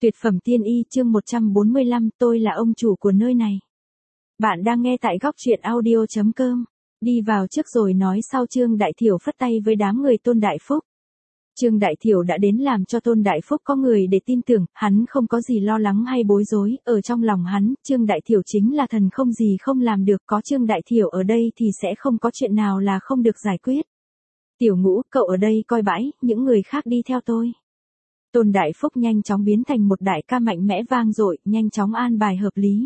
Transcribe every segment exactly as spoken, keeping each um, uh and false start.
Tuyệt phẩm tiên y chương một trăm bốn mươi lăm, tôi là ông chủ của nơi này. Bạn đang nghe tại góc truyện audio chấm com. Đi vào trước rồi nói sau. Trương Đại Thiểu phất tay với đám người Tôn Đại Phúc. Trương Đại Thiểu đã đến làm cho Tôn Đại Phúc có người để tin tưởng, hắn không có gì lo lắng hay bối rối, ở trong lòng hắn, Trương Đại Thiểu chính là thần không gì không làm được, có Trương Đại Thiểu ở đây thì sẽ không có chuyện nào là không được giải quyết. Tiểu Ngũ, cậu ở đây coi bãi, những người khác đi theo tôi. Tôn Đại Phúc nhanh chóng biến thành một đại ca mạnh mẽ vang dội, nhanh chóng an bài hợp lý.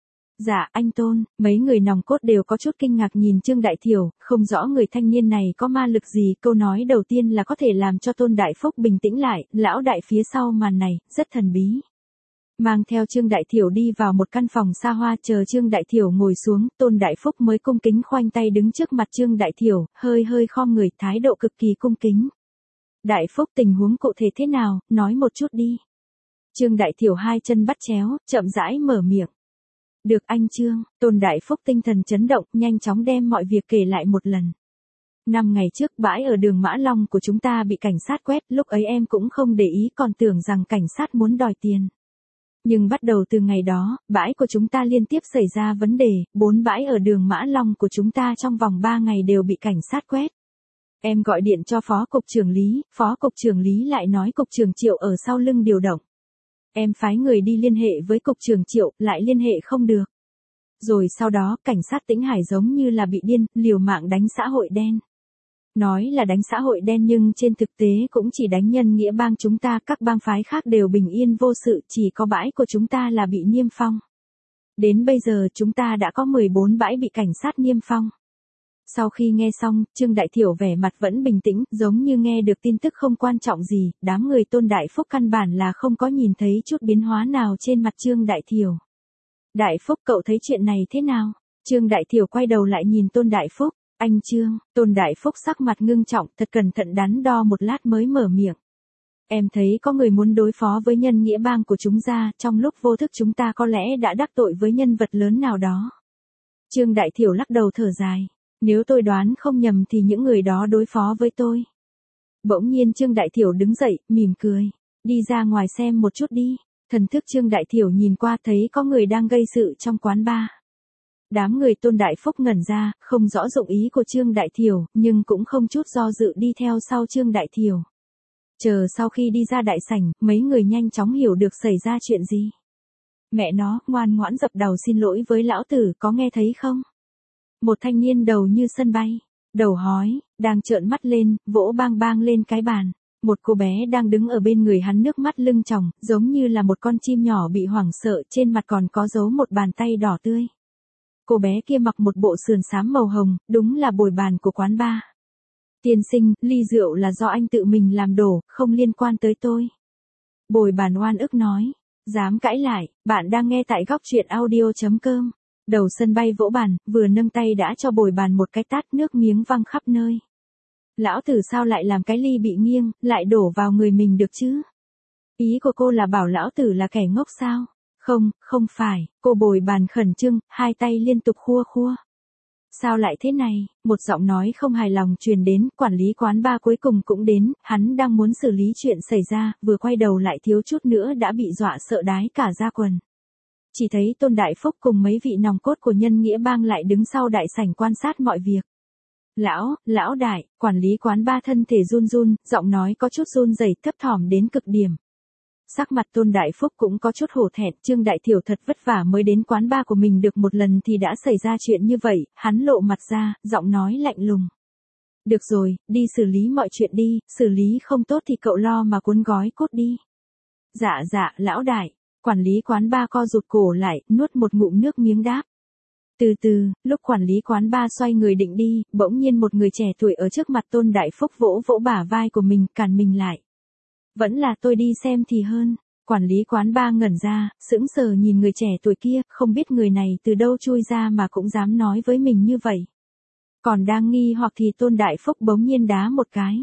Dạ, anh Tôn, mấy người nòng cốt đều có chút kinh ngạc nhìn Trương Đại Thiểu, không rõ người thanh niên này có ma lực gì. Câu nói đầu tiên là có thể làm cho Tôn Đại Phúc bình tĩnh lại, lão đại phía sau màn này, rất thần bí. Mang theo Trương Đại Thiểu đi vào một căn phòng xa hoa, chờ Trương Đại Thiểu ngồi xuống, Tôn Đại Phúc mới cung kính khoanh tay đứng trước mặt Trương Đại Thiểu, hơi hơi khom người, thái độ cực kỳ cung kính. Đại Phúc, tình huống cụ thể thế nào, nói một chút đi. Trương Đại Thiểu hai chân bắt chéo, chậm rãi mở miệng. Được anh Trương. Tôn Đại Phúc tinh thần chấn động, nhanh chóng đem mọi việc kể lại một lần. Năm ngày trước, bãi ở đường Mã Long của chúng ta bị cảnh sát quét, lúc ấy em cũng không để ý, còn tưởng rằng cảnh sát muốn đòi tiền. Nhưng bắt đầu từ ngày đó, bãi của chúng ta liên tiếp xảy ra vấn đề, bốn bãi ở đường Mã Long của chúng ta trong vòng ba ngày đều bị cảnh sát quét. Em gọi điện cho phó cục trưởng Lý, phó cục trưởng Lý lại nói cục trưởng Triệu ở sau lưng điều động. Em phái người đi liên hệ với cục trưởng Triệu, lại liên hệ không được. Rồi sau đó, cảnh sát Tĩnh Hải giống như là bị điên, liều mạng đánh xã hội đen. Nói là đánh xã hội đen nhưng trên thực tế cũng chỉ đánh nhân nghĩa bang chúng ta, các bang phái khác đều bình yên vô sự, chỉ có bãi của chúng ta là bị niêm phong. Đến bây giờ chúng ta đã có mười bốn bãi bị cảnh sát niêm phong. Sau khi nghe xong, Trương Đại Thiểu vẻ mặt vẫn bình tĩnh, giống như nghe được tin tức không quan trọng gì, đám người Tôn Đại Phúc căn bản là không có nhìn thấy chút biến hóa nào trên mặt Trương Đại Thiểu. Đại Phúc, cậu thấy chuyện này thế nào? Trương Đại Thiểu quay đầu lại nhìn Tôn Đại Phúc. Anh Trương. Tôn Đại Phúc sắc mặt ngưng trọng, thật cẩn thận đắn đo một lát mới mở miệng. Em thấy có người muốn đối phó với nhân nghĩa bang của chúng ta, trong lúc vô thức chúng ta có lẽ đã đắc tội với nhân vật lớn nào đó. Trương Đại Thiểu lắc đầu thở dài. Nếu tôi đoán không nhầm thì những người đó đối phó với tôi. Bỗng nhiên Trương Đại Thiểu đứng dậy, mỉm cười. Đi ra ngoài xem một chút đi. Thần thức Trương Đại Thiểu nhìn qua thấy có người đang gây sự trong quán bar. Đám người Tôn Đại Phúc ngẩn ra, không rõ dụng ý của Trương Đại Thiểu, nhưng cũng không chút do dự đi theo sau Trương Đại Thiểu. Chờ sau khi đi ra đại sảnh, mấy người nhanh chóng hiểu được xảy ra chuyện gì. Mẹ nó, ngoan ngoãn dập đầu xin lỗi với lão tử, có nghe thấy không? Một thanh niên đầu như sân bay, đầu hói, đang trợn mắt lên, vỗ bang bang lên cái bàn. Một cô bé đang đứng ở bên người hắn nước mắt lưng tròng, giống như là một con chim nhỏ bị hoảng sợ, trên mặt còn có dấu một bàn tay đỏ tươi. Cô bé kia mặc một bộ sườn xám màu hồng, đúng là bồi bàn của quán bar. Tiên sinh, ly rượu là do anh tự mình làm đổ, không liên quan tới tôi. Bồi bàn oan ức nói. Dám cãi lại, bạn đang nghe tại góc truyện audio chấm com. Đầu sân bay vỗ bàn, vừa nâng tay đã cho bồi bàn một cái tát, nước miếng văng khắp nơi. Lão tử sao lại làm cái ly bị nghiêng, lại đổ vào người mình được chứ? Ý của cô là bảo lão tử là kẻ ngốc sao? Không, không phải, cô bồi bàn khẩn trương, hai tay liên tục khua khua. Sao lại thế này? Một giọng nói không hài lòng truyền đến, quản lý quán bar cuối cùng cũng đến, hắn đang muốn xử lý chuyện xảy ra, vừa quay đầu lại thiếu chút nữa đã bị dọa sợ đái cả da quần. Chỉ thấy Tôn Đại Phúc cùng mấy vị nòng cốt của nhân nghĩa bang lại đứng sau đại sảnh quan sát mọi việc. Lão, lão đại, quản lý quán bar thân thể run run, giọng nói có chút run rẩy, thấp thỏm đến cực điểm. Sắc mặt Tôn Đại Phúc cũng có chút hổ thẹn, Trương Đại Thiểu thật vất vả mới đến quán bar của mình được một lần thì đã xảy ra chuyện như vậy, hắn lộ mặt ra, giọng nói lạnh lùng. Được rồi, đi xử lý mọi chuyện đi, xử lý không tốt thì cậu lo mà cuốn gói cốt đi. Dạ dạ, lão đại. Quản lý quán bar co rụt cổ lại, nuốt một ngụm nước miếng đáp. Từ từ, lúc quản lý quán bar xoay người định đi, bỗng nhiên một người trẻ tuổi ở trước mặt Tôn Đại Phúc vỗ vỗ bả vai của mình, cản mình lại. Vẫn là tôi đi xem thì hơn. Quản lý quán bar ngẩn ra, sững sờ nhìn người trẻ tuổi kia, không biết người này từ đâu chui ra mà cũng dám nói với mình như vậy. Còn đang nghi hoặc thì Tôn Đại Phúc bỗng nhiên đá một cái.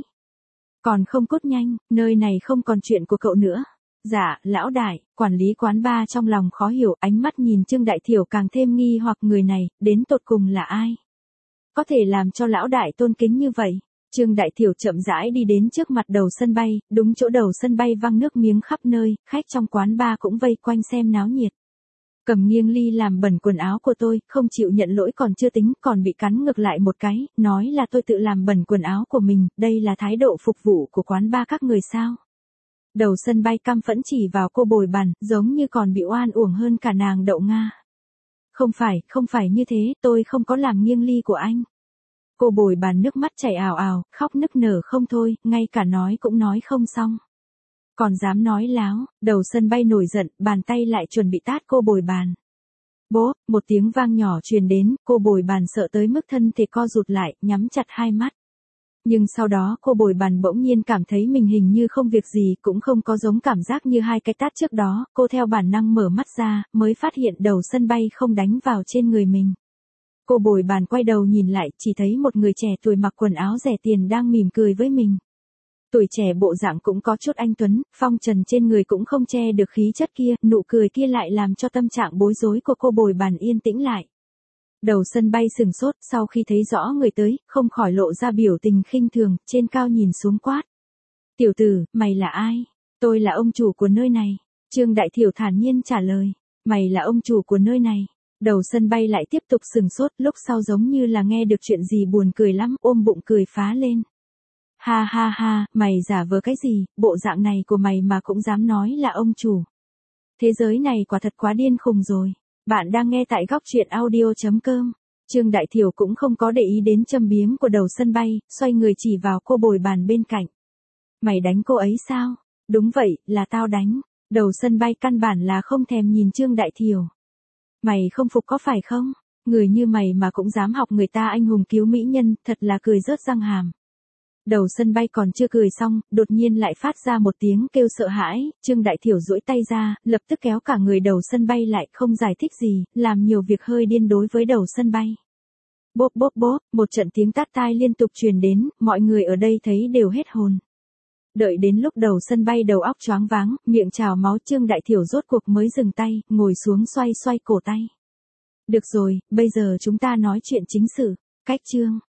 Còn không cút nhanh, nơi này không còn chuyện của cậu nữa. Dạ, lão đại, quản lý quán bar trong lòng khó hiểu, ánh mắt nhìn Trương Đại Thiểu càng thêm nghi hoặc người này, đến tột cùng là ai? Có thể làm cho lão đại tôn kính như vậy? Trương Đại Thiểu chậm rãi đi đến trước mặt đầu sân bay, đúng chỗ đầu sân bay văng nước miếng khắp nơi, khách trong quán bar cũng vây quanh xem náo nhiệt. Cầm nghiêng ly làm bẩn quần áo của tôi, không chịu nhận lỗi còn chưa tính, còn bị cắn ngược lại một cái, nói là tôi tự làm bẩn quần áo của mình, đây là thái độ phục vụ của quán bar các người sao. Đầu sân bay căm phẫn chỉ vào cô bồi bàn, giống như còn bị oan uổng hơn cả nàng đậu Nga. Không phải, không phải như thế, tôi không có làm nghiêng ly của anh. Cô bồi bàn nước mắt chảy ào ào, khóc nức nở không thôi, ngay cả nói cũng nói không xong. Còn dám nói láo, đầu sân bay nổi giận, bàn tay lại chuẩn bị tát cô bồi bàn. Bố, một tiếng vang nhỏ truyền đến, cô bồi bàn sợ tới mức thân thể co rụt lại, nhắm chặt hai mắt. Nhưng sau đó cô bồi bàn bỗng nhiên cảm thấy mình hình như không việc gì, cũng không có giống cảm giác như hai cái tát trước đó, cô theo bản năng mở mắt ra, mới phát hiện đầu sân bay không đánh vào trên người mình. Cô bồi bàn quay đầu nhìn lại, chỉ thấy một người trẻ tuổi mặc quần áo rẻ tiền đang mỉm cười với mình. Tuổi trẻ bộ dạng cũng có chút anh tuấn, phong trần trên người cũng không che được khí chất kia, nụ cười kia lại làm cho tâm trạng bối rối của cô bồi bàn yên tĩnh lại. Đầu sân bay sừng sốt, sau khi thấy rõ người tới, không khỏi lộ ra biểu tình khinh thường, trên cao nhìn xuống quát. Tiểu tử, mày là ai? Tôi là ông chủ của nơi này. Trương Đại Thiểu thản nhiên trả lời. Mày là ông chủ của nơi này. Đầu sân bay lại tiếp tục sừng sốt, lúc sau giống như là nghe được chuyện gì buồn cười lắm, ôm bụng cười phá lên. Ha ha ha, mày giả vờ cái gì, bộ dạng này của mày mà cũng dám nói là ông chủ. Thế giới này quả thật quá điên khùng rồi. Bạn đang nghe tại góc truyện audio chấm com. Trương Đại Thiểu cũng không có để ý đến châm biếm của đầu sân bay, xoay người chỉ vào cô bồi bàn bên cạnh. Mày đánh cô ấy sao? Đúng vậy, là tao đánh. Đầu sân bay căn bản là không thèm nhìn Trương Đại Thiểu. Mày không phục có phải không? Người như mày mà cũng dám học người ta anh hùng cứu mỹ nhân, thật là cười rớt răng hàm. Đầu sân bay còn chưa cười xong, đột nhiên lại phát ra một tiếng kêu sợ hãi, Trương Đại Thiểu duỗi tay ra, lập tức kéo cả người đầu sân bay lại, không giải thích gì, làm nhiều việc hơi điên đối với đầu sân bay. Bốp bốp bốp, một trận tiếng tát tai liên tục truyền đến, mọi người ở đây thấy đều hết hồn. Đợi đến lúc đầu sân bay đầu óc choáng váng, miệng trào máu, Trương Đại Thiểu rốt cuộc mới dừng tay, ngồi xuống xoay xoay cổ tay. Được rồi, bây giờ chúng ta nói chuyện chính sự. Cách Trương